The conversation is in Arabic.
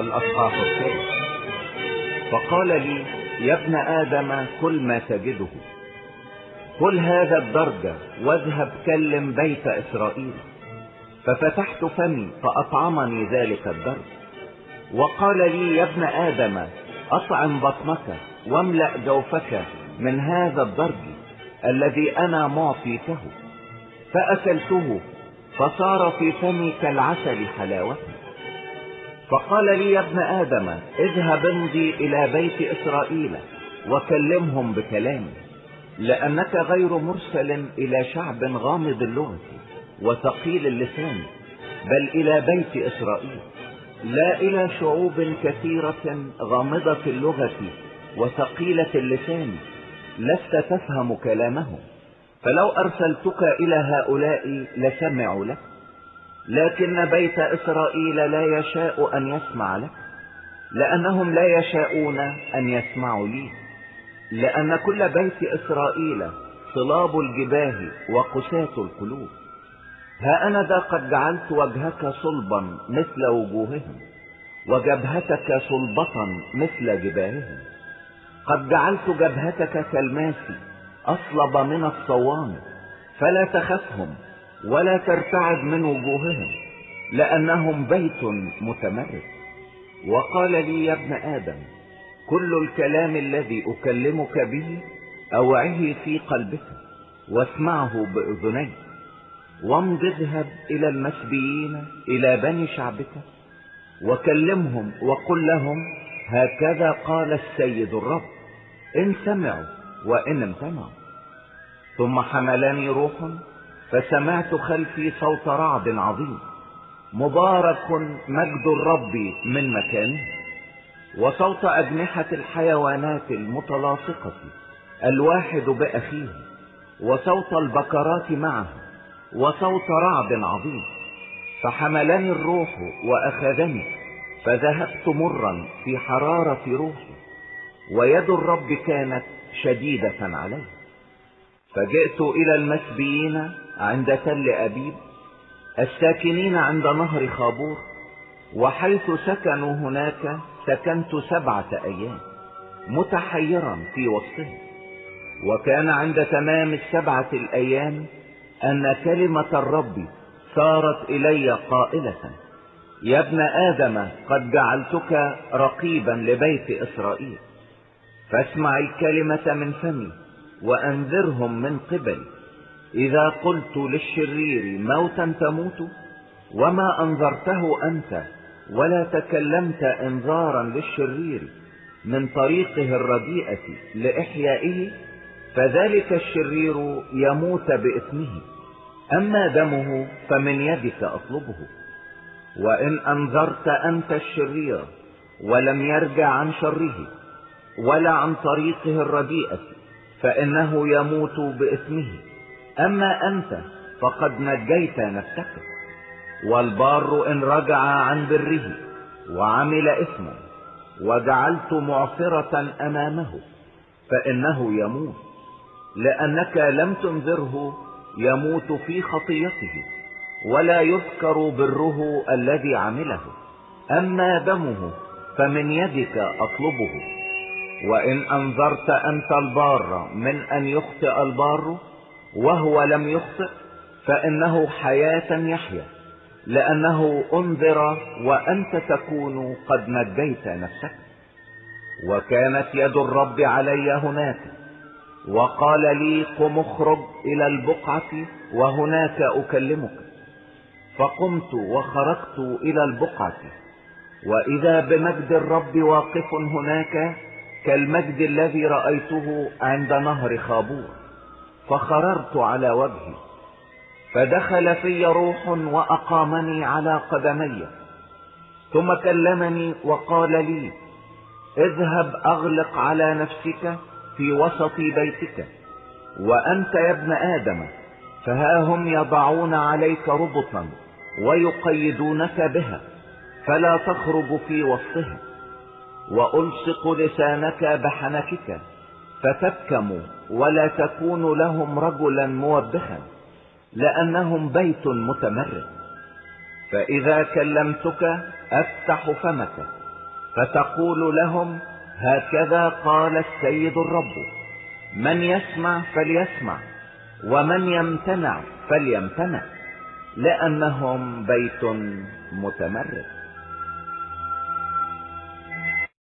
الأصحاح الثالث. فقال لي: يا ابن آدم، كل ما تجده، كل هذا الدرجة واذهب كلم بيت إسرائيل. ففتحت فمي فأطعمني ذلك الدرج. وقال لي: يا ابن آدم، أطعم بطنك واملأ جوفك من هذا الدرج الذي أنا معطيته. فأكلته فصار في فمي كالعسل حلاوة. فقال لي: يا ابن آدم، اذهب امضي إلى بيت إسرائيل وكلمهم بكلامي، لأنك غير مرسل إلى شعب غامض اللغة وثقيل اللسان، بل إلى بيت إسرائيل، لا إلى شعوب كثيرة غامضة اللغة وثقيلة اللسان لست تفهم كلامهم. فلو أرسلتك إلى هؤلاء لسمعوا لك، لكن بيت إسرائيل لا يشاء أن يسمع لك، لأنهم لا يشاءون أن يسمعوا لي، لأن كل بيت إسرائيل صلاب الجباه وقساة القلوب. ها أنا ذا قد جعلت وجهك صلبا مثل وجوههم، وجبهتك صلبة مثل جباههم. قد جعلت جبهتك كالماس أصلب من الصوان، فلا تخفهم ولا ترتعد من وجوههم، لأنهم بيت متمرد. وقال لي: يا ابن آدم، كل الكلام الذي أكلمك به أوعه في قلبك واسمعه بأذنيك، وامض اذهب إلى المسبيين إلى بني شعبك وكلمهم وقل لهم: هكذا قال السيد الرب، إن سمعوا وإن امتنعوا. ثم حملني روح فسمعت خلفي صوت رعد عظيم: مبارك مجد الرب من مكانه، وصوت أجنحة الحيوانات المتلاصقة الواحد بأخيه، وصوت البكرات معه، وصوت رعد عظيم. فحملني الروح وأخذني، فذهبت مرا في حرارة روحي، ويد الرب كانت شديدة علي. فجئت إلى المسبيين عند تل أبيب، الساكنين عند نهر خابور، وحيث سكنوا هناك سكنت 7 أيام متحيرا في وسطهم. وكان عند تمام 7 الأيام أن كلمة الرب صارت إلي قائلة: يا ابن آدم، قد جعلتك رقيبا لبيت إسرائيل، فاسمع الكلمة من فمي وأنذرهم من قبلي. إذا قلت للشرير موتا تموت، وما أنذرته أنت ولا تكلمت إنذارا للشرير من طريقه الرديئة لإحيائه، فذلك الشرير يموت بإثمه، أما دمه فمن يدك أطلبه. وإن أنذرت أنت الشرير ولم يرجع عن شره ولا عن طريقه الرديئة، فإنه يموت بإثمه، أما أنت فقد نجيت نفسك. والبار إن رجع عن بره وعمل إثما وجعلت معصرة أمامه، فإنه يموت، لأنك لم تنذره يموت في خطيته، ولا يذكر بره الذي عمله، أما دمه فمن يدك أطلبه. وإن أنذرت أنت البار من أن يخطئ البار وهو لم يخطئ، فإنه حياة يحيا، لأنه أنذر وأنت تكون قد نجيت نفسك. وكانت يد الرب علي هناك، وقال لي: قم اخرج إلى البقعة وهناك أكلمك. فقمت وخرجت إلى البقعة، وإذا بمجد الرب واقف هناك كالمجد الذي رأيته عند نهر خابور. فخررت على وجهي، فدخل في روح وأقامني على قدمي، ثم كلمني وقال لي: اذهب أغلق على نفسك في وسط بيتك، وأنت يا ابن آدم، فها هم يضعون عليك ربطا ويقيدونك بها، فلا تخرج في وسطها. وألصق لسانك بحنكك فتبكم، ولا تكون لهم رجلا موبخا، لأنهم بيت متمرد. فإذا كلمتك أفتح فمك فتقول لهم: هكذا قال السيد الرب، من يسمع فليسمع، ومن يمتنع فليمتنع، لأنهم بيت متمرد.